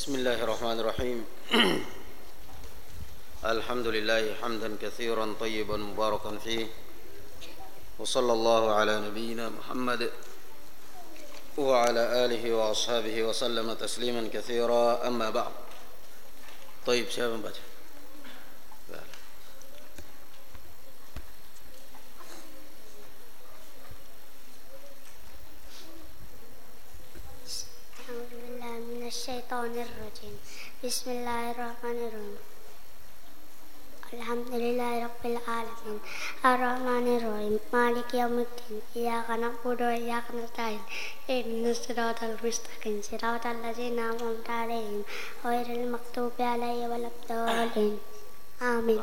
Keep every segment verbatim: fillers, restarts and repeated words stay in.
Bismillahirrahmanirrahim. Alhamdulillah hamdan katsiran tayyiban mubarakan fihi. Wa sallallahu ala nabiyyina Muhammad wa ala alihi wa ashabihi wa sallama tasliman katsira, amma ba'd. Tayyib, siapa membaca? Minasyaitonirrajim. Bismillahirrahmanirrahim. Alhamdulillahi rabbil alamin. Arrahmanirrahim. Maliki yaumiddin. Iyyaka na'budu wa iyyaka nasta'in. Ihdinas siratal mustaqim. Siratal ladzina an'amta 'alaihim ghairil maghdubi 'alaihim waladdallin. Amin.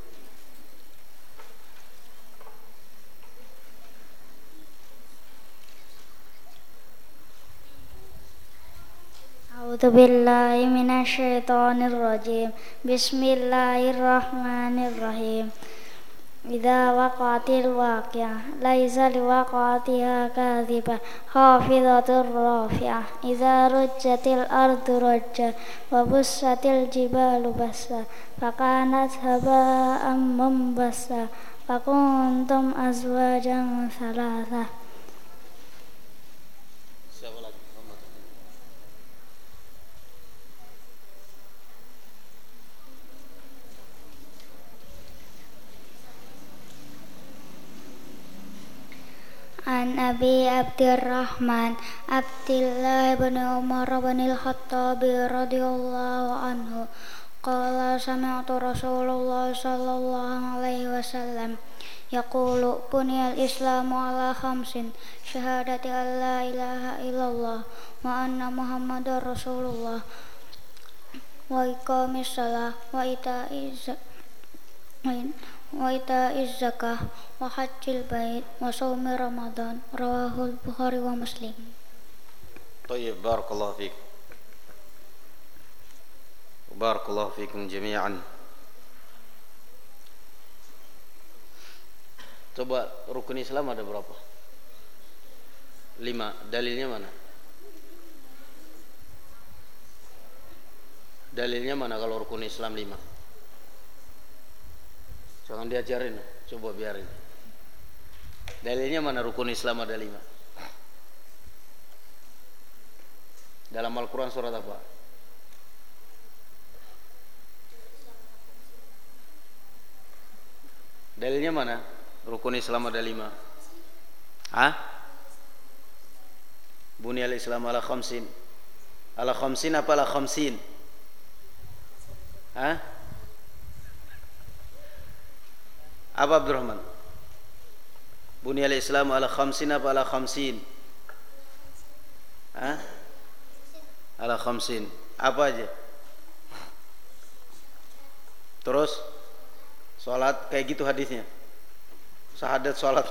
A'udzu billahi minasyaitonir rajim. Bismillahirrahmanirrahim. Idza waqa'atil waqi'ah laisa liwaqa'atiha kadhibah khafidatur rafi'ah. Idza rujjatil ardu rajja wa bussatil jibalu bassa fakanat haba'an munbassa wa kuntum azwajan thalatha. An Abi Abdurrahman Abdillah bin Umar bin Al-Khattab radhiyallahu anhu qala sami'tu Rasulullah sallallahu alaihi wasallam yaqulu buniyal islamu ala khamsin syahadati an la ilaha illallah wa anna muhammadar rasulullah wa iqamis shalah wa ita'iz wa ita'iz zakah wa hajjil bait wa shaumi ramadan. Rawahul Bukhari wa Muslim. Tayyib, barakallahu fiik. Barakallahu fiikum jami'an. Coba rukun Islam ada berapa? Lima. Dalilnya mana? Dalilnya mana kalau rukun Islam lima? Jangan diajarin, coba biarin. Dalilnya mana rukun Islam ada lima? Dalam Al-Quran surat apa? Dalilnya mana rukun Islam ada lima? Hah? Buniyal Islam ala khamsin. Ala khamsin apa ala khamsin? Hah? Apa Abdurrahman? Buniyal Islam ala khamsin apa ala khamsin? Hah? Ala khamsin. Apa aja? Terus salat kayak gitu hadisnya. Syahadat salat.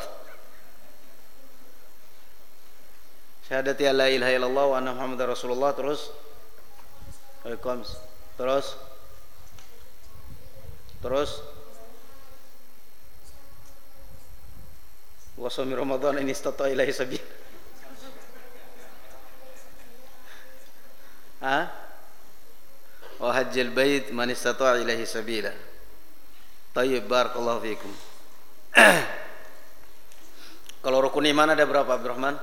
Syahadati la ilaha illallah wa anna muhammadar rasulullah. Terus Waalaikumsalam. Terus Terus wa shaumi ramadan in istata ilaihi sabil. Ha? Wa hajjil bait man istata ilaihi sabila. Tayyib, barakallahu fiikum. Kalau rukun iman ada berapa, Abdurrahman?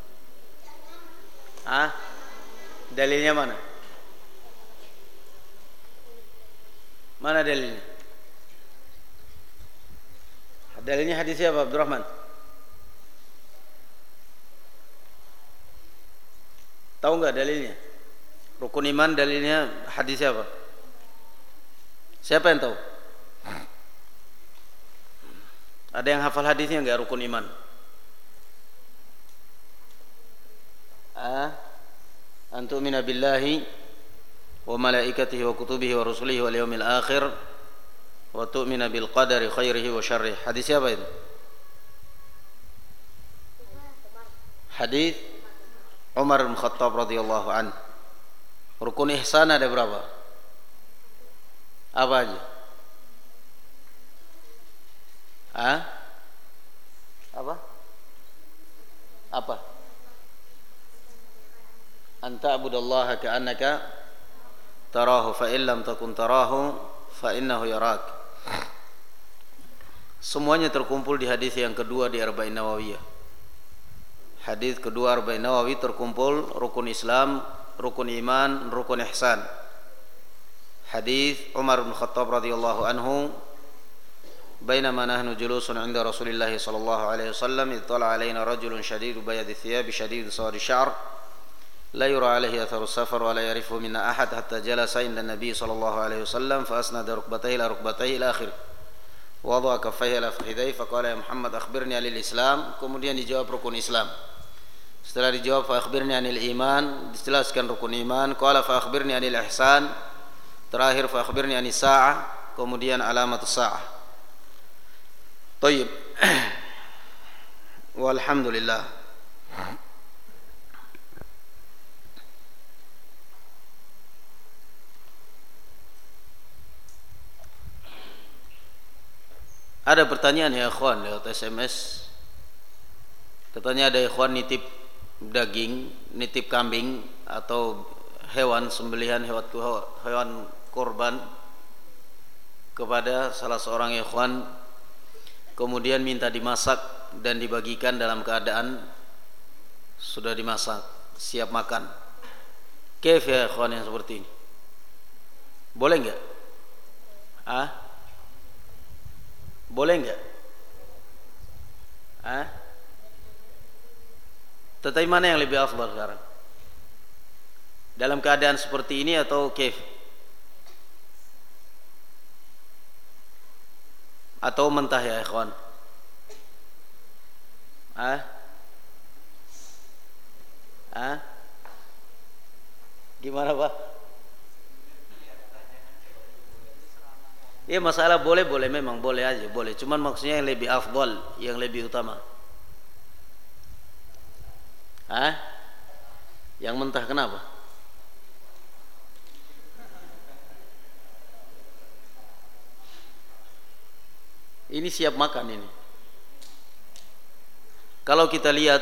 Ah? Dalilnya mana? Mana dalilnya? Dalilnya hadis apa, Abdurrahman? Tahu enggak dalilnya? Rukun iman dalilnya hadis apa? Siapa yang tahu? Ada yang hafal hadisnya enggak rukun iman? Ah, antu'mina billahi wa malaikatihi wa kutubihi wa rusulihi wal yawmil akhir wa tu'mina bil qadari khairihi wa syarrihi. Hadis apa itu? Hadis Umar bin Khattab radhiyallahu anhu. Rukun ihsan ada berapa? Apa aja? Ah? Apa? Apa? Anta abudallaha ka'annaka tarahu fa in lam takun tarahu fa innahu yarak. Semuanya terkumpul di hadis yang kedua di Arba'in Nawawiyah. Hadis kedua Arba'in Nawawi terkumpul rukun Islam, rukun iman, rukun ihsan. Hadis Umar bin Khattab radhiyallahu anhu, "Bainama nahnu julusun 'inda Rasulillah sallallahu alaihi wasallam, ittala 'alaina rajulun shadidu bayadi thiyab shadidu sawadi sya'r, la yura 'alaihi atharu safar wa la yarifu minna ahad hatta jalasa 'inda Nabi sallallahu alaihi wasallam fa asnada rukbatayhi ila rukbatayhi ila akhir. Wada'a kaffayhi ala fakhidayhi fa qala ya Muhammad akhbirni 'anil Islam." Kemudian dijawab rukun Islam. Setelah dijawab fa akhbirni 'anil iman, dijelaskan rukun iman. Qala fa akhbirni 'anil ihsan. Terakhir fa akhbirni 'anis sa'ah, kemudian alamatus sa'ah. Tayyib. Walhamdulillah. Ada pertanyaan ya ikhwan lewat S M S. Katanya ada ikhwan nitip daging, nitip kambing atau hewan sembelihan, hewan hewan korban kepada salah seorang ikhwan, kemudian minta dimasak dan dibagikan dalam keadaan sudah dimasak, siap makan. Kaif ya ikhwan yang seperti ini? Boleh enggak? Ah? Boleh enggak? Ah? Tetapi mana yang lebih afdal sekarang? Dalam keadaan seperti ini atau kaif? Atau mentah ya ikhwan? Ah? Ah? Gimana Pak? Ya masalah boleh-boleh, memang boleh aja, boleh. Cuman maksudnya yang lebih afdal, yang lebih utama. Ah? Yang mentah kenapa? Ini siap makan ini. Kalau kita lihat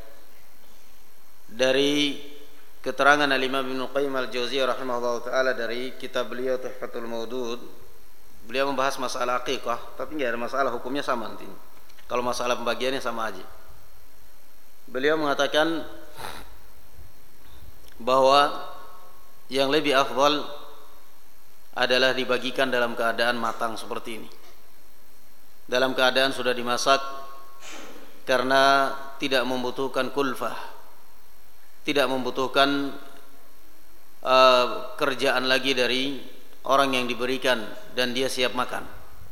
dari keterangan Al-Imam Ibnu Qayyim Al-Jauziyah rahimahullah taala dari kitab beliau Tuhfatul Maudud, beliau membahas masalah aqiqah, tapi enggak ada masalah, hukumnya sama nanti. Kalau masalah pembagiannya sama aja. Beliau mengatakan bahwa yang lebih afdal adalah dibagikan dalam keadaan matang seperti ini, dalam keadaan sudah dimasak, karena tidak membutuhkan kulfah, tidak membutuhkan uh, kerjaan lagi dari orang yang diberikan, dan dia siap makan.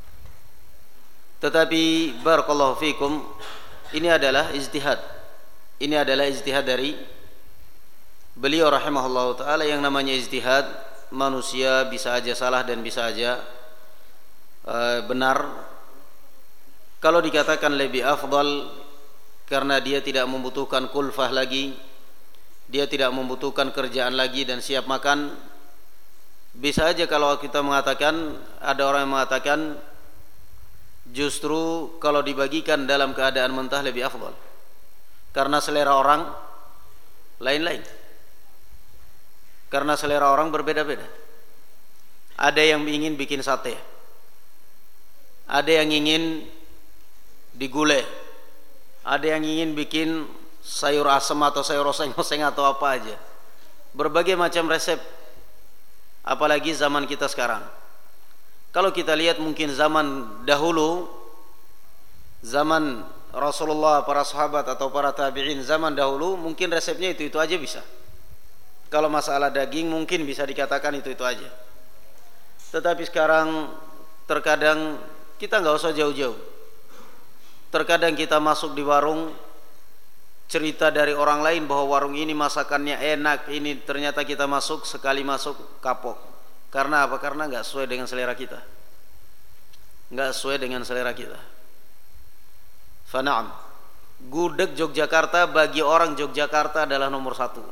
Tetapi barakallahu fikum, ini adalah ijtihad. Ini adalah ijtihad dari beliau rahimahullah ta'ala. Yang namanya ijtihad, manusia bisa aja salah dan bisa aja uh, benar. Kalau dikatakan lebih afdal karena dia tidak membutuhkan kulfah lagi, dia tidak membutuhkan kerjaan lagi dan siap makan, bisa aja kalau kita mengatakan, ada orang yang mengatakan justru kalau dibagikan dalam keadaan mentah lebih afdal, karena selera orang lain-lain, karena selera orang berbeda-beda. Ada yang ingin bikin sate, ada yang ingin digulai, ada yang ingin bikin sayur asem atau sayur oseng-oseng atau apa aja, berbagai macam resep. Apalagi zaman kita sekarang. Kalau kita lihat mungkin zaman dahulu, zaman Rasulullah, para sahabat atau para tabi'in zaman dahulu, mungkin resepnya itu-itu aja bisa. Kalau masalah daging mungkin bisa dikatakan itu-itu aja. Tetapi sekarang terkadang kita nggak usah jauh-jauh. Terkadang kita masuk di warung, cerita dari orang lain bahwa warung ini masakannya enak, ini ternyata kita masuk, sekali masuk kapok. Karena apa? Karena nggak sesuai dengan selera kita, nggak sesuai dengan selera kita. Fana'am, gudeg Yogyakarta bagi orang Yogyakarta adalah nomor satu.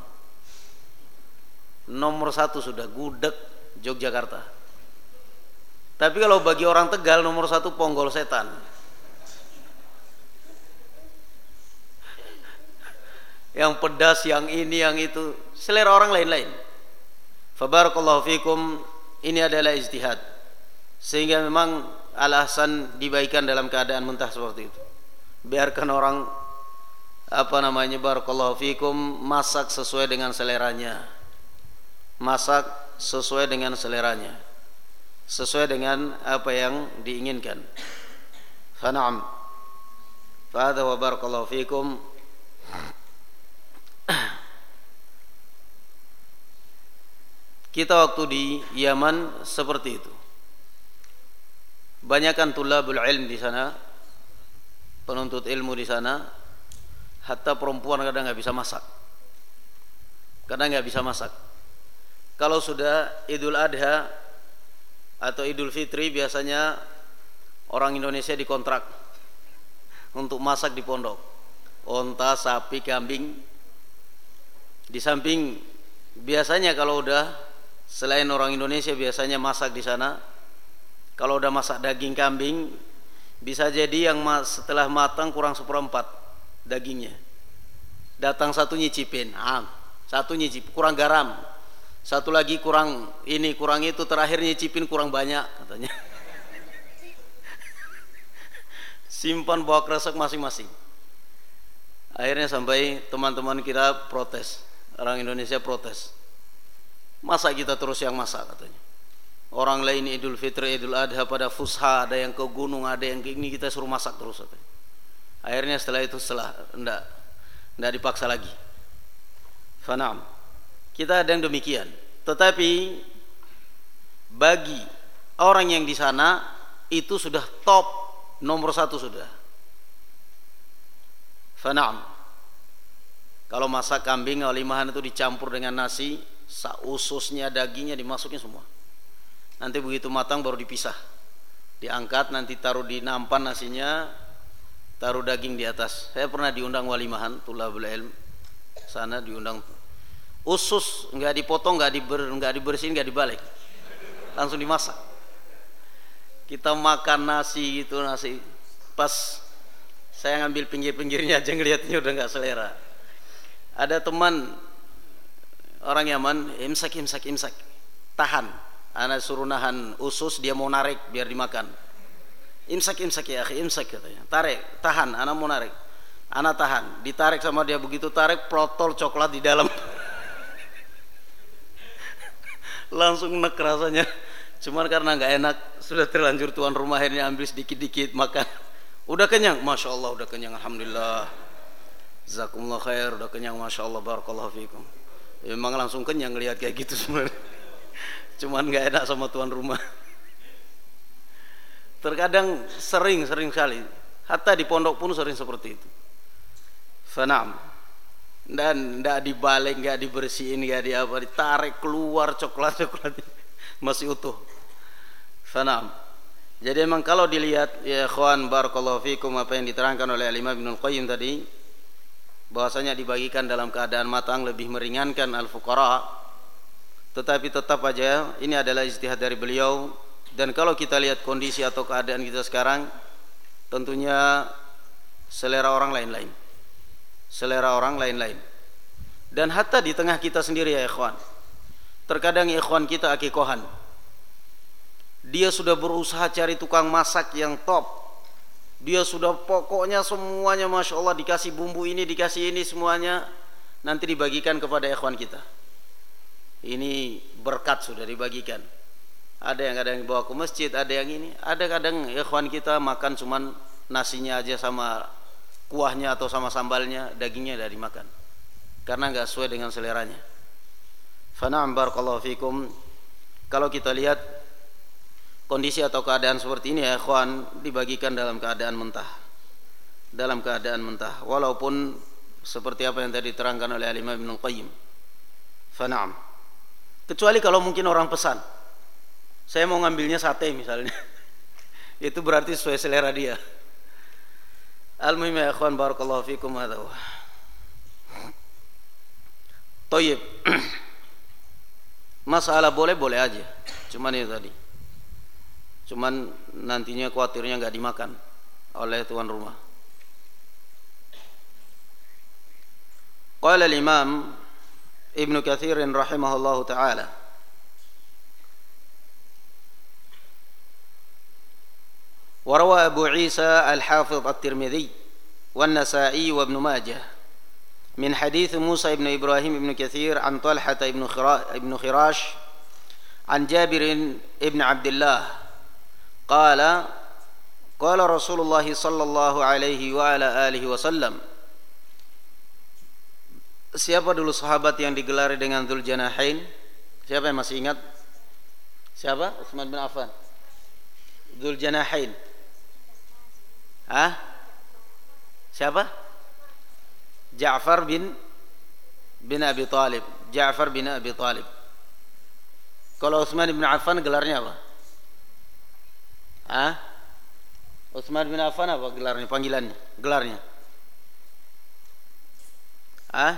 Nomor satu sudah gudeg Yogyakarta. Tapi kalau bagi orang Tegal nomor satu ponggol setan. Yang pedas, yang ini, yang itu, selera orang lain-lain. Fabarakallahu fikum, ini adalah ijtihad. Sehingga memang al-ahsan dibaikan dalam keadaan mentah seperti itu. Biarkan orang apa namanya barakallahu fikum masak sesuai dengan seleranya. Masak sesuai dengan seleranya. Sesuai dengan apa yang diinginkan. Fa na'am. Fa hadza wa barakallahu fikum. Kita waktu di Yaman seperti itu. Banyakkan tulabul ilm di sana, penuntut ilmu di sana, hatta perempuan kadang nggak bisa masak. Kadang nggak bisa masak. Kalau sudah Idul Adha atau Idul Fitri biasanya orang Indonesia dikontrak untuk masak di pondok. Onta, sapi, kambing. Di samping biasanya kalau udah selain orang Indonesia biasanya masak di sana. Kalau udah masak daging kambing, bisa jadi yang setelah matang kurang seperempat dagingnya. Datang satu nyicipin, ah, satu nyicip kurang garam, satu lagi kurang ini kurang itu, terakhir nyicipin kurang banyak katanya. Simpan bawa kresek masing-masing. Akhirnya sampai teman-teman kita protes, orang Indonesia protes. Masa kita terus yang masak katanya. Orang lain Idul Fitri, Idul Adha pada fusha, ada yang ke gunung, ada yang ke ini, kita suruh masak terus katanya. Akhirnya setelah itu setelah enggak enggak dipaksa lagi. Fanam. Kita ada yang demikian. Tetapi bagi orang yang di sana itu sudah top nomor satu sudah. Fanam. Kalau masak kambing walimahan itu dicampur dengan nasi, ususnya, dagingnya dimasukin semua. Nanti begitu matang baru dipisah. Diangkat, nanti taruh di nampan nasinya, taruh daging di atas. Saya pernah diundang walimahan, tulabul ilm. Sana diundang. Usus enggak dipotong, enggak diber, enggak dibersihin, enggak dibalik. Langsung dimasak. Kita makan nasi gitu, nasi. Pas saya ngambil pinggir-pinggirnya aja ngeliatnya udah enggak selera. Ada teman orang Yaman, imsak imsak imsak. Tahan. Anak suruh nahan usus, dia mau narik biar dimakan. Imsak imsak ya akhi, imsak katanya. Tarik, tahan, anak mau narik. Anak tahan, ditarik sama dia, begitu tarik protol coklat di dalam. Langsung nek rasanya. Cuman karena nggak enak, sudah terlanjur tuan rumah akhirnya ambil sedikit-dikit makan. Udah kenyang, masya Allah udah kenyang, alhamdulillah. Jazakumullah khair, udah kenyang, masya Allah, barakallahu fikum. Ya, memang langsung kenyang lihat kayak gitu sebenarnya. Cuman nggak enak sama tuan rumah. Terkadang sering-sering sekali, hatta di pondok pun sering seperti itu. Fanam. Dan nggak dibalik, nggak dibersihin, nggak di apa, ditarik keluar coklat-coklat masih utuh. Fanam. Jadi memang kalau dilihat ya ikhwan barakallahu fikum apa yang diterangkan oleh Imam Ibnul Qayyim tadi, bahwasanya dibagikan dalam keadaan matang lebih meringankan al-fuqara. Tetapi tetap aja ini adalah ijtihad dari beliau, dan kalau kita lihat kondisi atau keadaan kita sekarang, tentunya selera orang lain-lain. Selera orang lain-lain. Dan hatta di tengah kita sendiri ya ikhwan. Terkadang ikhwan kita akikohan. Dia sudah berusaha cari tukang masak yang top. Dia sudah pokoknya semuanya masya Allah, dikasih bumbu ini, dikasih ini semuanya, nanti dibagikan kepada ikhwan kita. Ini berkat sudah dibagikan. Ada yang kadang dibawa ke masjid, ada yang ini. Ada kadang ikhwan kita makan cuman nasinya aja sama kuahnya atau sama sambalnya, dagingnya tidak dimakan karena nggak sesuai dengan seleranya. Fana'am barakallahu fikum. Kalau kita lihat kondisi atau keadaan seperti ini ya ikhwan, dibagikan dalam keadaan mentah. Dalam keadaan mentah, walaupun seperti apa yang tadi diterangkan oleh Imam Ibnul Qayyim. Fana'am. Kecuali kalau mungkin orang pesan, saya mau ngambilnya sate misalnya, itu berarti sesuai selera dia. Al-muhim ya ikhwan barakallahu fikum hadza. Thayyib. Masalah boleh-boleh aja. Cuman itu tadi. Cuman nantinya khawatirnya enggak dimakan oleh tuan rumah. Qala al-Imam Ibnu Katsir rahimahullahu taala, وروى أبو عيسى الحافظ الترمذي والنسائي وابن ماجه من حديث موسى بن إبراهيم بن كثير عن طلحة بن خراش عن جابر بن عبد الله قال قال رسول الله صلى الله عليه وعلى آله وسلم. Siapa dulu sahabat yang digelari dengan Dzul Janahain? Siapa yang masih ingat? Siapa? Utsman bin Affan. Dzul Janahain. Hah? Siapa? Ja'far bin bin Abi Thalib. Ja'far bin Abi Thalib. Kalau Utsman bin Affan gelarnya apa? Hah? Utsman bin Affan apa gelarnya, panggilannya, gelarnya? Hah?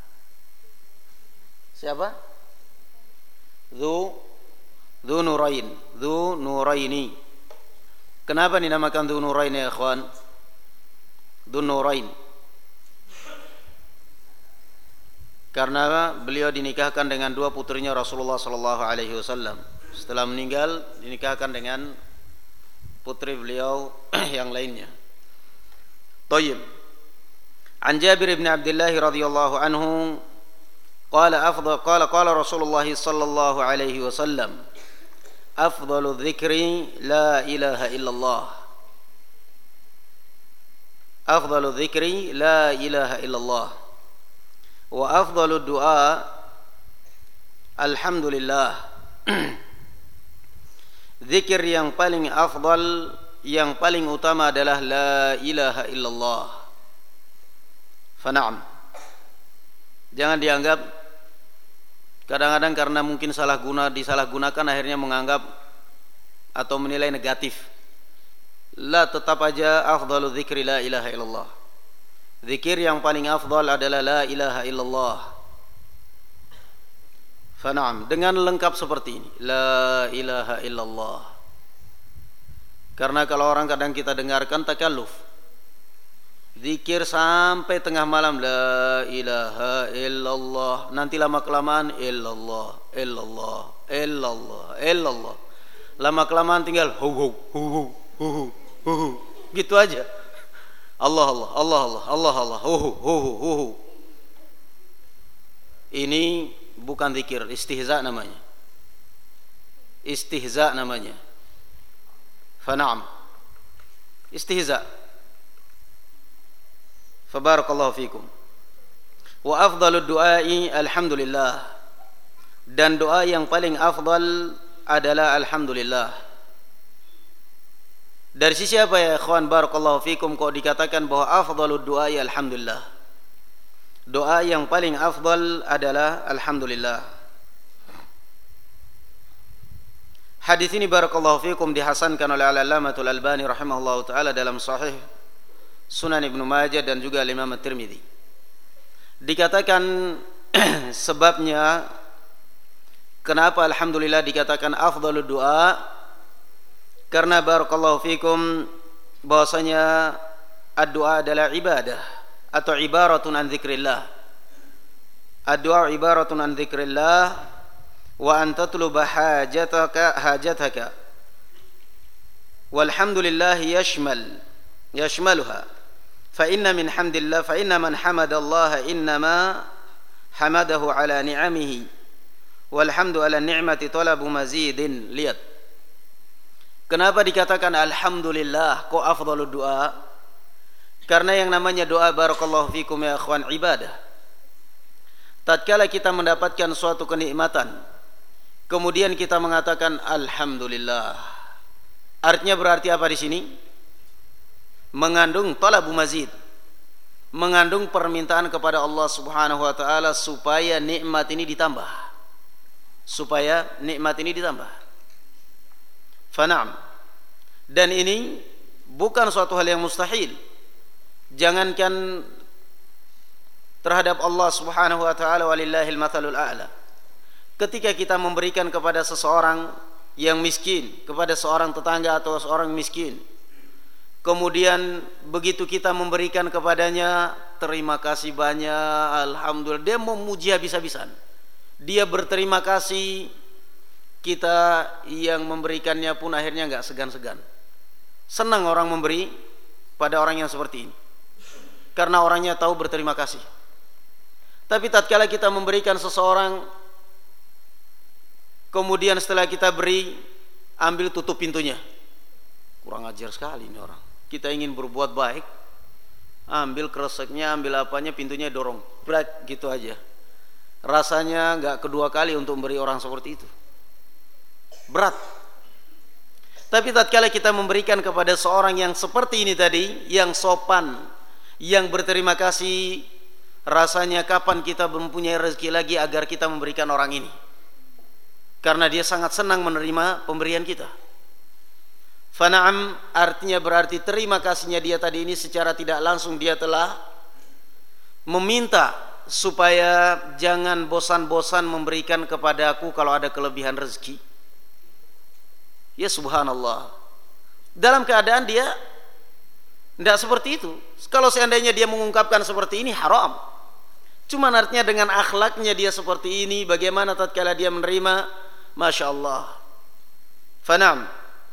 Siapa? Dzu Dzu Nurain, Dzu Nuraini. Kenapa dinamakan Dzu Nurain ya ikhwan? Dzu Nurain. Karena beliau dinikahkan dengan dua putrinya Rasulullah sallallahu alaihi wasallam. Setelah meninggal dinikahkan dengan putri beliau yang lainnya. Thayyib. An Jabir bin Abdullah radhiyallahu anhu qala afdal qala qala Rasulullah sallallahu alaihi wasallam afdalu dzikri la ilaha illallah. Afdalu dzikri la ilaha illallah. Wa afdalu du'a alhamdulillah. Zikir yang paling afdal, yang paling utama adalah la ilaha illallah. Fana'am. Jangan dianggap kadang-kadang karena mungkin salah guna, disalahgunakan akhirnya menganggap atau menilai negatif. La, tetap aja afdalu dzikri la ilaha illallah. Zikir yang paling afdal adalah la ilaha illallah. Fana'am, dengan lengkap seperti ini, la ilaha illallah. Karena kalau orang kadang kita dengarkan takalluf, zikir sampai tengah malam, la ilaha illallah, nanti lama kelamaan illallah, illallah, illallah, illallah, lama kelamaan tinggal hu hu hu hu hu hu, gitu aja. Allah Allah Allah Allah Allah Allah hu hu hu hu. Ini bukan zikir, istihza namanya. Istihza namanya. Fana'am. Istihza. Fabarakallahu fikum. Wa afdalud du'ai alhamdulillah. Dan doa yang paling afdal adalah alhamdulillah. Dari sisi apa ya ikhwan barakallahu fikum kok dikatakan bahwa afdalud du'ai alhamdulillah? Doa yang paling afdal adalah alhamdulillah. Hadis ini barakallahu fikum dihasankan oleh Al-Allamatul Albani rahimahullahu taala dalam Sahih Sunan Ibnu Majah dan juga Imam At-Tirmidzi. Dikatakan sebabnya kenapa alhamdulillah dikatakan afdalud doa, karena barakallahu fikum bahwasanya ad-doa adalah ibadah atau ibaratun an dzikrillah. Ad-doa ibaratun an dzikrillah wa an tatluba hajataka hajataka. Walhamdulillah yashmal yashmaluha. Fa inna min hamdillah fa inna man hamadallaha innama hamadahu ala ni'amihi. Walhamdu ala ni'mati talabu mazidin. Lihat. Kenapa dikatakan alhamdulillah kok afdalud doa? Karena yang namanya doa barakallahu fikum ya akhwan ibadah. Tatkala kita mendapatkan suatu kenikmatan, kemudian kita mengatakan alhamdulillah. Artinya berarti apa di sini? Mengandung talabu mazid. Mengandung permintaan kepada Allah Subhanahu wa taala supaya nikmat ini ditambah. Supaya nikmat ini ditambah. Fana'am. Dan ini bukan suatu hal yang mustahil. Jangankan terhadap Allah Subhanahu wa taala, walillahil matsalul a'la. Ketika kita memberikan kepada seseorang yang miskin, kepada seorang tetangga atau seorang miskin, kemudian begitu kita memberikan kepadanya, terima kasih banyak, alhamdulillah, dia memuji habis-habisan. Dia berterima kasih, kita yang memberikannya pun akhirnya enggak segan-segan. Senang orang memberi pada orang yang seperti ini, karena orangnya tahu berterima kasih. Tapi tatkala kita memberikan seseorang, kemudian setelah kita beri, ambil tutup pintunya, kurang ajar sekali ini orang. Kita ingin berbuat baik, ambil kreseknya, ambil apanya, pintunya dorong, berat gitu aja. Rasanya nggak kedua kali untuk memberi orang seperti itu, berat. Tapi tatkala kita memberikan kepada seorang yang seperti ini tadi, yang sopan, yang berterima kasih, rasanya kapan kita mempunyai rezeki lagi agar kita memberikan orang ini, karena dia sangat senang menerima pemberian kita. Fana'am artinya berarti terima kasihnya dia tadi ini secara tidak langsung dia telah meminta supaya jangan bosan-bosan memberikan kepada aku kalau ada kelebihan rezeki. Ya subhanallah, dalam keadaan dia tidak seperti itu. Kalau seandainya dia mengungkapkan seperti ini haram, cuman artinya dengan akhlaknya dia seperti ini, bagaimana tatkala dia menerima, masya Allah. Fanam,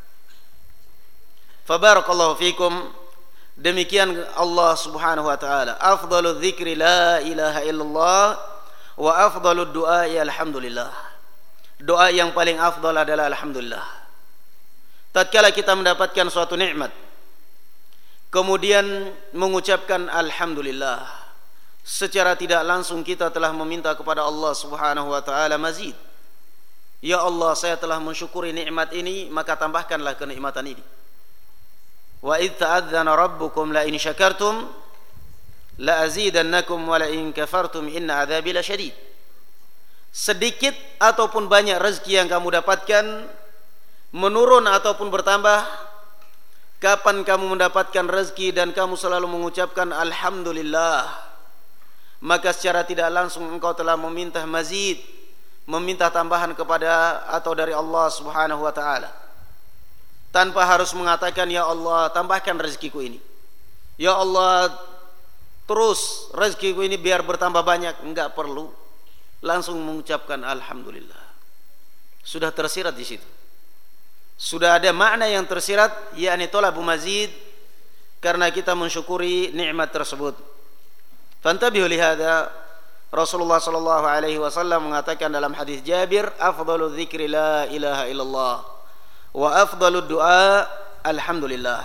fabarakallahu fikum. Demikian Allah subhanahu wa ta'ala, afdalu dzikri la ilaha illallah wa afdalu du'a alhamdulillah. Doa yang paling afdal adalah alhamdulillah. Tatkala kita mendapatkan suatu nikmat, kemudian mengucapkan alhamdulillah, secara tidak langsung kita telah meminta kepada Allah subhanahu wa ta'ala mazid. Ya Allah, saya telah mensyukuri nikmat ini, maka tambahkanlah kenikmatan ini. Wa idh ta'adzana rabbukum la in syakartum la azidannakum wa la in kafartum inna adzabi lasyadid. Sedikit ataupun banyak rezeki yang kamu dapatkan, menurun ataupun bertambah, kapan kamu mendapatkan rezeki dan kamu selalu mengucapkan alhamdulillah, maka secara tidak langsung engkau telah meminta mazid, meminta tambahan kepada atau dari Allah subhanahu wa ta'ala, tanpa harus mengatakan ya Allah tambahkan rezekiku ini, ya Allah terus rezekiku ini biar bertambah banyak. Enggak perlu, langsung mengucapkan alhamdulillah. Sudah tersirat di situ, sudah ada makna yang tersirat, yakni talabu mazid, karena kita mensyukuri nikmat tersebut. Fantabihu lihada, Rasulullah sallallahu alaihi wasallam mengatakan dalam hadis Jabir, afdalu dzikri la ilaha illallah wa afdalu du'a alhamdulillah.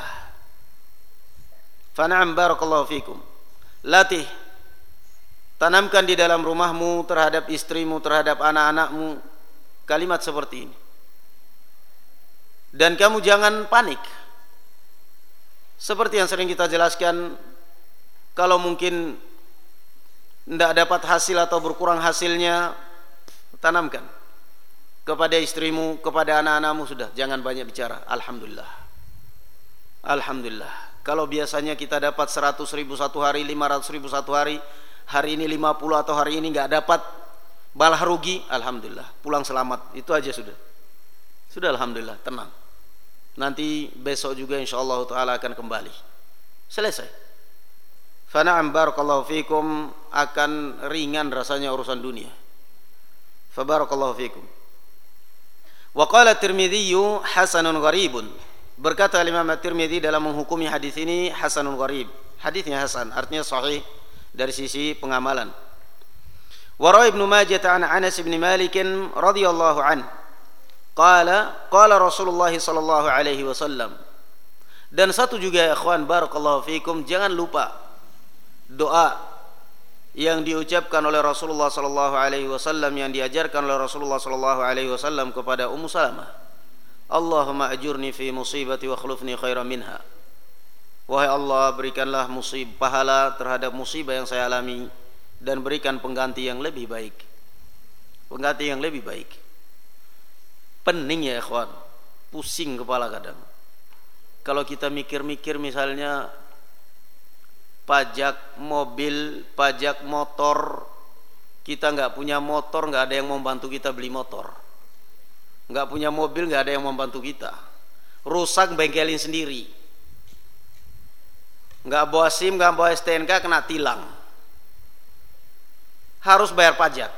Fana'am barakallahu fikum. Latih, tanamkan di dalam rumahmu, terhadap istrimu, terhadap anak-anakmu kalimat seperti ini. Dan kamu jangan panik. Seperti yang sering kita jelaskan, kalau mungkin tidak dapat hasil atau berkurang hasilnya, tanamkan kepada istrimu, kepada anak-anakmu, sudah jangan banyak bicara, alhamdulillah, alhamdulillah. Kalau biasanya kita dapat seratus ribu satu hari, lima ratus ribu satu hari, hari ini lima puluh atau hari ini nggak dapat, malah rugi, alhamdulillah, pulang selamat, itu aja sudah. Sudah alhamdulillah, tenang. Nanti besok juga insyaallah ta'ala akan kembali. Selesai. Fana'am barakallahu fikum, akan ringan rasanya urusan dunia. Fabarakallahu fikum. Wa qala Tirmidzi hasanun gharibun. Berkata Imam At-Tirmidzi dalam menghukumi hadis ini hasanun gharib. Hadisnya hasan, artinya sahih dari sisi pengamalan. Wa rawi Ibnu Majah an Anas bin Malik radhiyallahu anhu qala qala Rasulullah sallallahu alaihi wasallam. Dan satu juga ya ikhwan barakallahu fikum, jangan lupa doa yang diucapkan oleh Rasulullah sallallahu alaihi wasallam, yang diajarkan oleh Rasulullah sallallahu alaihi wasallam kepada Ummu Salamah. Allahumma ajurni fi musibati wa akhlifni khairan minha. Wahai Allah, berikanlah musibah pahala terhadap musibah yang saya alami dan berikan pengganti yang lebih baik. Pengganti yang lebih baik. Pening ya ikhwan, pusing kepala kadang. Kalau kita mikir-mikir misalnya pajak mobil, pajak motor, kita nggak punya motor, nggak ada yang membantu kita beli motor. Nggak punya mobil, nggak ada yang membantu kita. Rusak bengkelin sendiri. Nggak bawa SIM, nggak bawa S T N K, kena tilang. Harus bayar pajak.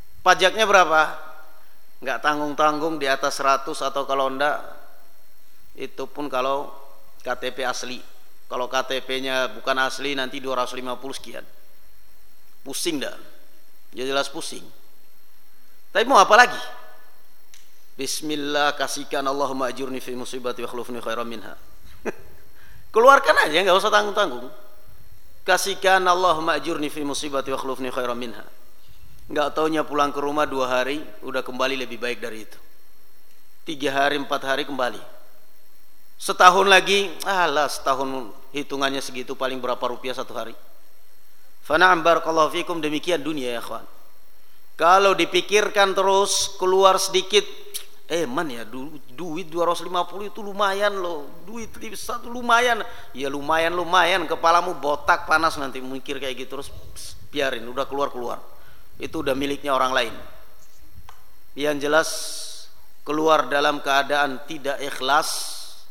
Pajaknya berapa? Nggak tanggung-tanggung, di atas seratus atau kalau enggak Itu pun kalau K T P asli. Kalau K T P-nya bukan asli nanti dua ratus lima puluh sekian. Pusing dah. Ya jelas pusing. Tapi mau apa lagi? Bismillah, kasihkan Allahumma ajurni fi musibati wa akhlifni khairan minha. Keluarkan aja, enggak usah tanggung-tanggung. Kasihkan Allahumma ajurni fi musibati wa akhlifni khairan minha. Enggak taunya pulang ke rumah dua hari udah kembali lebih baik dari itu. Tiga hari, empat hari kembali. Setahun lagi, alah setahun hitungannya segitu, paling berapa rupiah satu hari. Fana'am barakallahu fikum, demikian dunia ya kawan. Kalau dipikirkan terus keluar sedikit, eh man ya du, duit dua ratus lima puluh itu lumayan loh, duit satu lumayan. Ya lumayan lumayan, kepalamu botak panas nanti mikir kayak gitu terus, pss, biarin, udah keluar-keluar. Itu udah miliknya orang lain. Yang jelas keluar dalam keadaan tidak ikhlas,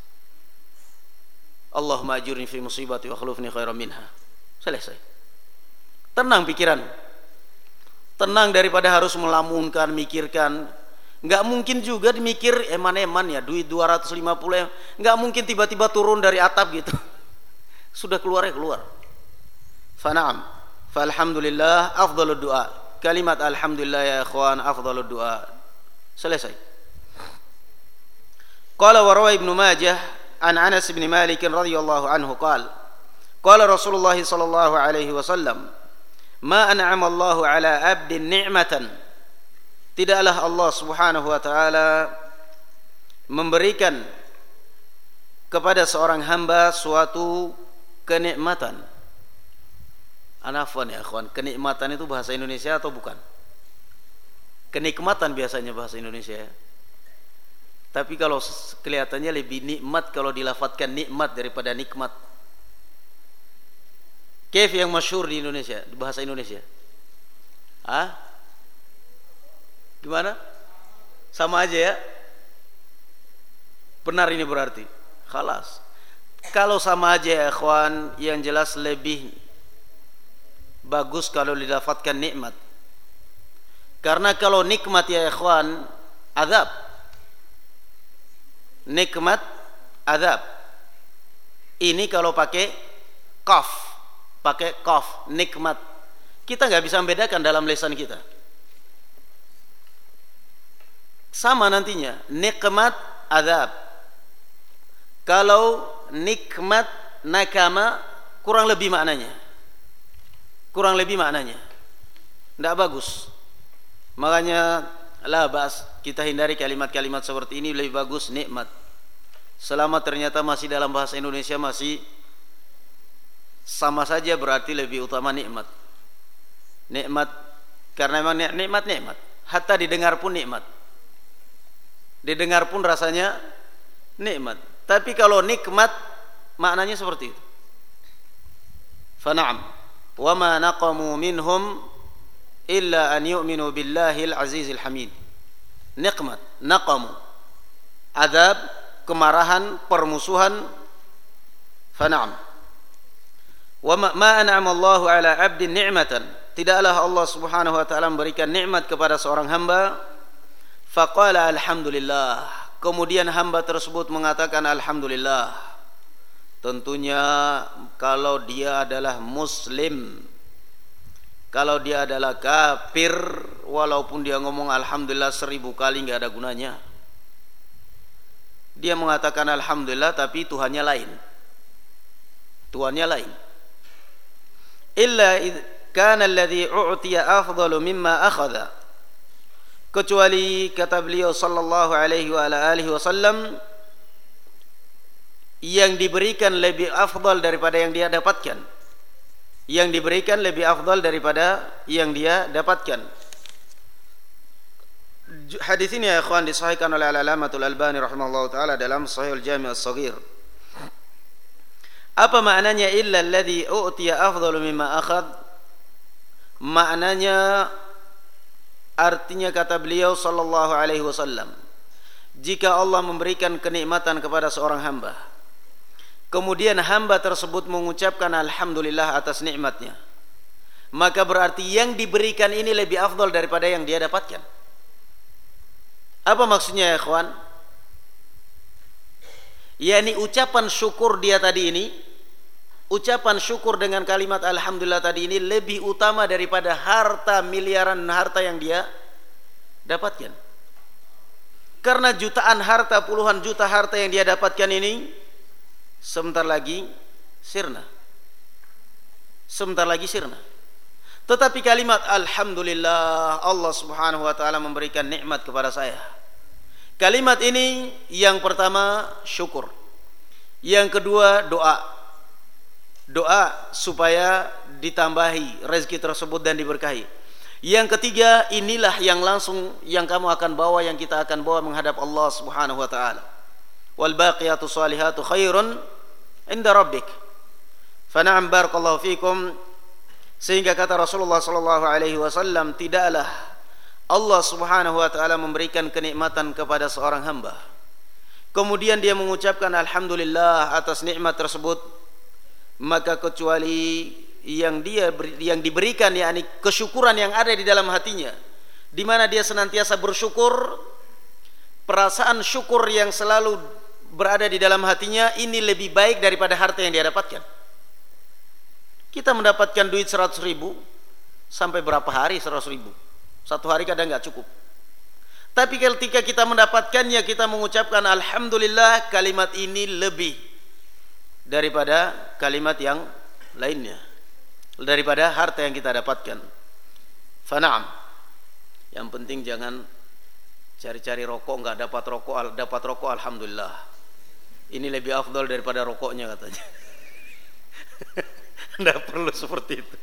Allahumma ajurni fi musibati wa akhlifni khairan minha. Selesai. Tenang pikiran. Tenang daripada harus melamunkan, mikirkan. Enggak mungkin juga dimikir eman-eman ya, duit dua ratus lima puluh. Enggak mungkin tiba-tiba turun dari atap gitu. Sudah keluar ya keluar. Fa na'am. Fa alhamdulillah afdhalud du'a. Kalimat alhamdulillah ya ikhwan afdhalud du'a. Selesai. Qala wa rawi Ibnu Majah an Anas bin Malik radhiyallahu anhu qala qala Rasulullah sallallahu alaihi wasallam ma an'ama Allah ala 'abdin ni'matan, tidaklah Allah Subhanahu wa taala memberikan kepada seorang hamba suatu kenikmatan. Anafwan ya ikhwan, kenikmatan itu bahasa Indonesia atau bukan? Kenikmatan biasanya bahasa Indonesia ya. Tapi kalau kelihatannya lebih nikmat kalau dilafatkan nikmat daripada nikmat. Kaif yang masyhur di Indonesia, di bahasa Indonesia? Ah? Gimana? Sama aja ya? Benar ini berarti. Khalas. Kalau sama aja ya ikhwan, yang jelas lebih bagus kalau dilafatkan nikmat. Karena kalau nikmat ya ikhwan, azab. Nikmat, azab. Ini kalau pakai qaf, pakai qaf, nikmat. Kita nggak bisa membedakan dalam lisan kita. Sama nantinya, nikmat, azab. Kalau nikmat, nakama, kurang lebih maknanya. Kurang lebih maknanya. Nggak bagus. Makanya la bas, kita hindari kalimat-kalimat seperti ini, lebih bagus nikmat. Selama ternyata masih dalam bahasa Indonesia masih sama saja, berarti lebih utama nikmat. Nikmat karena memang nikmat nikmat. Hatta didengar pun nikmat. Didengar pun rasanya nikmat. Tapi kalau nikmat maknanya seperti itu. Fa na'am. Wa ma naqamu minhum illa an yu'minu billahil azizil hamid. Nikmat, naqamu, azab, kemarahan, permusuhan. Fa na'am. Wa ma an'ama Allahu ala 'abdin ni'matan, tidaklah Allah Subhanahu wa taala memberikan nikmat kepada seorang hamba. Faqala alhamdulillah, kemudian hamba tersebut mengatakan alhamdulillah. Tentunya kalau dia adalah muslim, kalau dia adalah kafir, walaupun dia ngomong alhamdulillah seribu kali nggak ada gunanya. Dia mengatakan alhamdulillah tapi Tuhannya lain. Tuhannya lain. Illa kana alladhi u'tiya afdalu mimma akhadha. Kecuali kata beliau sallallahu alaihi wa ala alihi wasallam, yang diberikan lebih afdal daripada yang dia dapatkan. Yang diberikan lebih afdal daripada yang dia dapatkan. Hadis ini ya ikhwan disahihkan oleh Al-Alamatul Albani rahimahullah taala dalam Sahih Al-Jami' As-Shaghir. Apa maknanya illa alladhi u'tiya afdalu mimma akhad? Maknanya, artinya kata beliau sallallahu alaihi wasallam, jika Allah memberikan kenikmatan kepada seorang hamba, kemudian hamba tersebut mengucapkan alhamdulillah atas nikmatnya, maka berarti yang diberikan ini lebih afdal daripada yang dia dapatkan. Apa maksudnya ya ikhwan? yakni ucapan syukur dia tadi ini, ucapan syukur dengan kalimat alhamdulillah tadi ini lebih utama daripada harta miliaran harta yang dia dapatkan. Karena jutaan harta, puluhan juta harta yang dia dapatkan ini sebentar lagi sirna. Sebentar lagi sirna. Tetapi kalimat alhamdulillah, Allah Subhanahu wa taala memberikan nikmat kepada saya. Kalimat ini yang pertama syukur. Yang kedua doa. Doa supaya ditambahi rezeki tersebut dan diberkahi. Yang ketiga, inilah yang langsung yang kamu akan bawa, yang kita akan bawa menghadap Allah Subhanahu wa taala. Wal baqiyatu shalihatu khairun inda rabbik. Fa na'am barakallahu fikum. Sehingga kata Rasulullah sallallahu alaihi wasallam, tidaklah Allah Subhanahu wa taala memberikan kenikmatan kepada seorang hamba, kemudian dia mengucapkan alhamdulillah atas nikmat tersebut, maka kecuali yang dia yang diberikan, yakni kesyukuran yang ada di dalam hatinya, di mana dia senantiasa bersyukur, perasaan syukur yang selalu berada di dalam hatinya ini lebih baik daripada harta yang dia dapatkan. Kita mendapatkan duit seratus ribu sampai berapa hari seratus ribu? Satu hari kadang nggak cukup. Tapi ketika kita mendapatkannya, kita mengucapkan alhamdulillah, kalimat ini lebih daripada kalimat yang lainnya, daripada harta yang kita dapatkan. Fana'am. Yang penting jangan cari-cari rokok, nggak dapat rokok, dapat rokok alhamdulillah. Ini lebih afdal daripada rokoknya katanya. Tidak perlu seperti itu.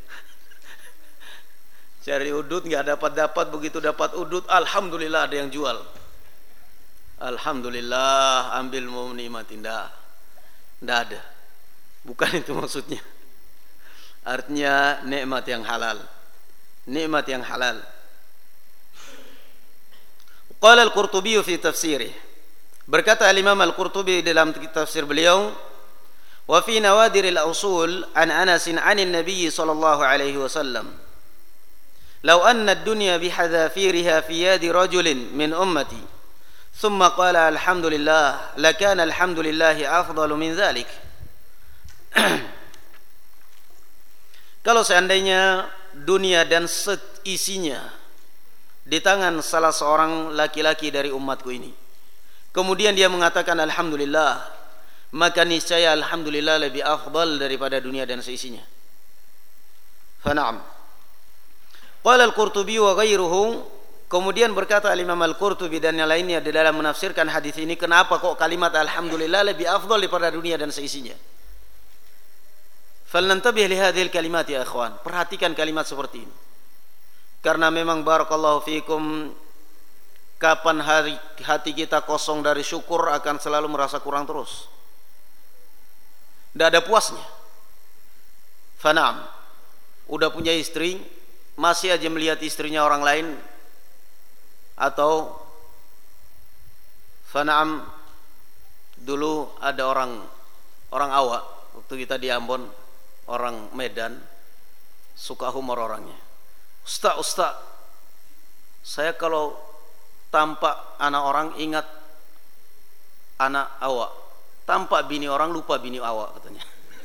Cari udut nggak dapat-dapat, begitu dapat udut alhamdulillah ada yang jual. Alhamdulillah, ambil mau nikmatin. Tidak, tidak ada. Bukan itu maksudnya. Artinya nikmat yang halal. Nikmat yang halal. Qala al-Qurtubi fi tafsirih. Berkata Al-Imam Al-Qurtubi dalam tafsir beliau, wa fi nawadir al-usul an Anas 'anil Nabi sallallahu alaihi wasallam, law anna ad-dunya bihadhafiriha fi yadi rajulin min ummati thumma qala alhamdulillah lakana alhamdulillahi afdalu min dhalik. Kalau seandainya dunia dan seisinya di tangan salah seorang laki-laki dari umatku ini, kemudian dia mengatakan alhamdulillah, maka niscaya alhamdulillah lebih afdal daripada dunia dan seisinya. Fa na'am. Qala al-Qurtubi wa ghairuhu. Kemudian berkata Imam Al-Qurtubi dan yang lainnya di dalam menafsirkan hadis ini, kenapa kok kalimat alhamdulillah lebih afdal daripada dunia dan seisinya? Falnantabih li hadhil kalimat ya ikhwan. Perhatikan kalimat seperti ini. Karena memang barakallahu fikum, kapan hari, hati kita kosong dari syukur akan selalu merasa kurang terus. Tidak ada puasnya. Fanam, udah punya istri, masih aja melihat istrinya orang lain. Atau fanam, dulu ada orang orang awak waktu kita di Ambon, orang Medan, suka humor orangnya. Ustaz, ustaz, saya kalau tampak anak orang ingat anak awak, tampak bini orang lupa bini awak katanya.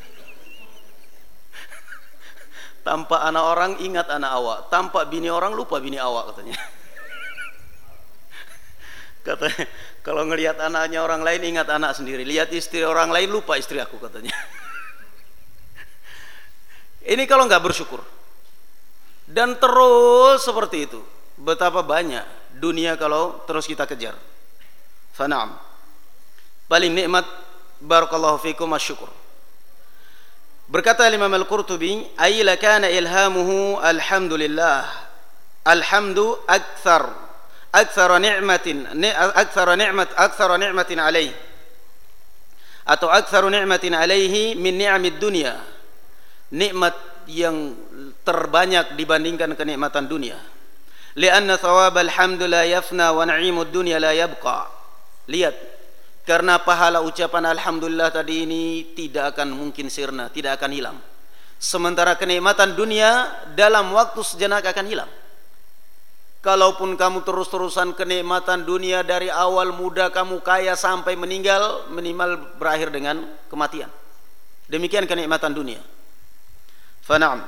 Tampak anak orang ingat anak awak, tampak bini orang lupa bini awak katanya. Katanya kalau ngelihat anaknya orang lain ingat anak sendiri, lihat istri orang lain lupa istri aku katanya. Ini kalau nggak bersyukur. Dan terus seperti itu. Betapa banyak dunia kalau terus kita kejar. Fana'am. Paling nikmat barakallahu fikum asyukur. Berkata Imam Al-Qurtubi, ay lakana ilhamuhu alhamdulillah. Alhamdu akthar akthar ni'matin akthar ni'mat akthar ni'matin alaihi. Atau akthar ni'matin alaihi min ni'amid dunya. Nikmat yang terbanyak dibandingkan kenikmatan dunia. Lianna thawabal hamdu la yafna wa na'imud dunya la yabqa. Lihat, karena pahala ucapan alhamdulillah tadi ini tidak akan mungkin sirna, tidak akan hilang. Sementara kenikmatan dunia dalam waktu sejenak akan hilang. kalaupun kamu terus-terusan kenikmatan dunia dari awal muda kamu kaya sampai meninggal, minimal berakhir dengan kematian. Demikian kenikmatan dunia. Fana'am.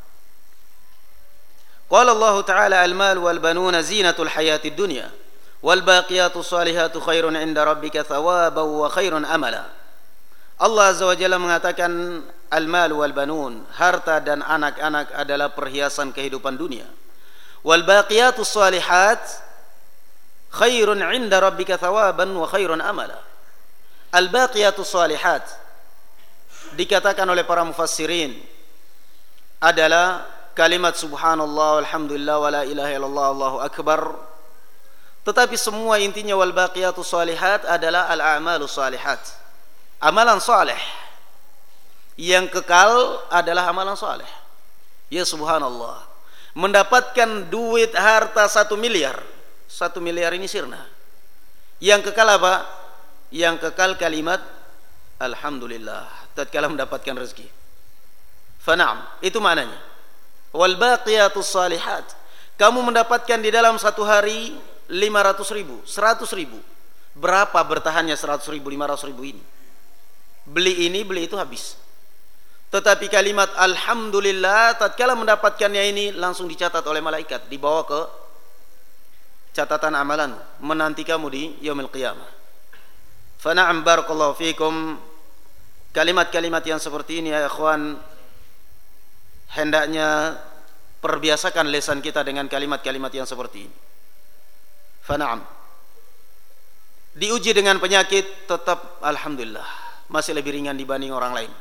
Qala Allah Ta'ala al-mal wal banuna zinatul hayatid dunya wal baqiyatus salihatu khairun 'inda rabbika thawaban wa khairun amala. Allah Azza wa Jalla mengatakan al-mal wal banun, harta dan anak-anak adalah perhiasan kehidupan dunia. Wal baqiyatus salihat khairun 'inda rabbika thawaban wa khairun amala. Al baqiyatus salihat dikatakan oleh para mufassirin adalah kalimat subhanallah walhamdulillah wa la ilaha illallah Allahu akbar. Tetapi semua intinya wal baqiyatus salihat adalah al a'malus salihat. Amalan saleh yang kekal adalah amalan saleh. Ya subhanallah. Mendapatkan duit harta satu miliar, satu miliar ini sirna. Yang kekal apa? Yang kekal kalimat alhamdulillah tatkala mendapatkan rezeki. Fana'am, itu maknanya. Wal baqiyatus salihat, kamu mendapatkan di dalam satu hari lima ratus ribu, seratus ribu. Berapa bertahannya seratus ribu, lima ratus ribu ini? Beli ini, beli itu habis. Tetapi kalimat alhamdulillah tatkala mendapatkannya ini langsung dicatat oleh malaikat, dibawa ke catatan amalan, menanti kamu di yaumil qiyamah. Fa na'am barakallahu fikum. Kalimat-kalimat yang seperti ini ya ikhwan, hendaknya perbiasakan lisan kita dengan kalimat-kalimat yang seperti ini. Fa na'am. Diuji dengan penyakit tetap alhamdulillah, masih lebih ringan dibanding orang lain.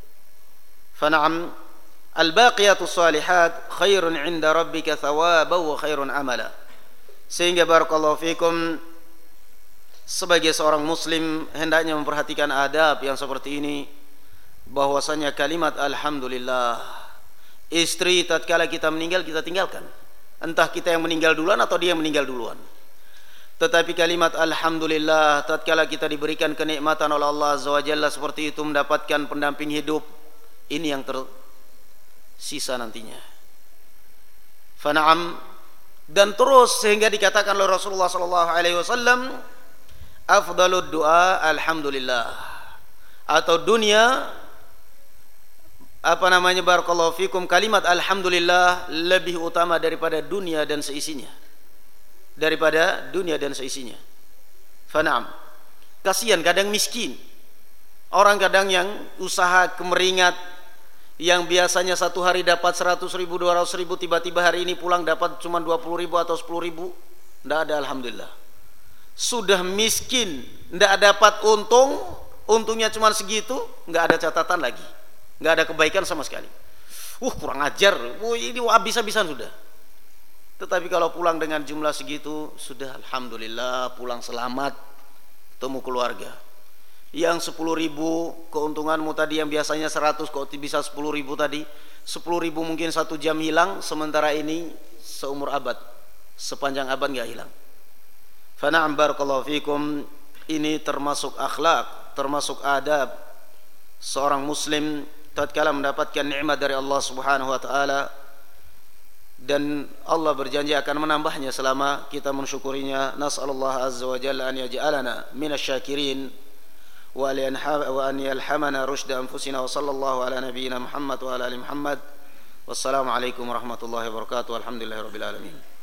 Fana'am al-baqiyatus salihat khairun 'inda rabbika thawaban wa khairun amala. Sehingga barakallahu fikum, sebagai seorang muslim hendaknya memperhatikan adab yang seperti ini, bahwasanya kalimat alhamdulillah, istri tatkala kita meninggal kita tinggalkan, entah kita yang meninggal duluan atau dia yang meninggal duluan. Tetapi kalimat alhamdulillah tatkala kita diberikan kenikmatan oleh Allah Azza wa Jalla seperti itu, mendapatkan pendamping hidup, ini yang tersisa nantinya. Fana'am. Dan terus sehingga dikatakan oleh Rasulullah sallallahu alaihi wasallam, afdalud du'a alhamdulillah, atau dunia apa namanya barakallahu fikum, kalimat alhamdulillah lebih utama daripada dunia dan seisinya, daripada dunia dan seisinya. Fana'am. Kasihan kadang miskin orang, kadang yang usaha kemeringat, yang biasanya satu hari dapat seratus ribu, dua ratus ribu, tiba-tiba hari ini pulang dapat cuma dua puluh ribu atau sepuluh ribu, tidak ada alhamdulillah. Sudah miskin, tidak dapat untung, untungnya cuma segitu, nggak ada catatan lagi, nggak ada kebaikan sama sekali. Uh kurang ajar, uh, ini habis-habisan sudah. Tetapi kalau pulang dengan jumlah segitu, sudah alhamdulillah, pulang selamat, temu keluarga. Yang sepuluh ribu keuntunganmu tadi yang biasanya seratus, kok bisa sepuluh ribu tadi, sepuluh ribu mungkin satu jam hilang, sementara ini seumur abad, sepanjang abad nggak hilang. Fana'am barakallahu fikum. Ini termasuk akhlak, termasuk adab seorang muslim tatkala mendapatkan nikmat dari Allah Subhanahu wa taala, dan Allah berjanji akan menambahnya selama kita mensyukurinya. Nas'alullah azza wa jalla an yaj'alana minasyakirin wa an yalhamana rushda anfusina. Wa sallallahu ala nabiyyina Muhammad wa ala ali Muhammad. Wassalamu alaikum warahmatullahi wabarakatuh. Alhamdulillahirabbil alamin.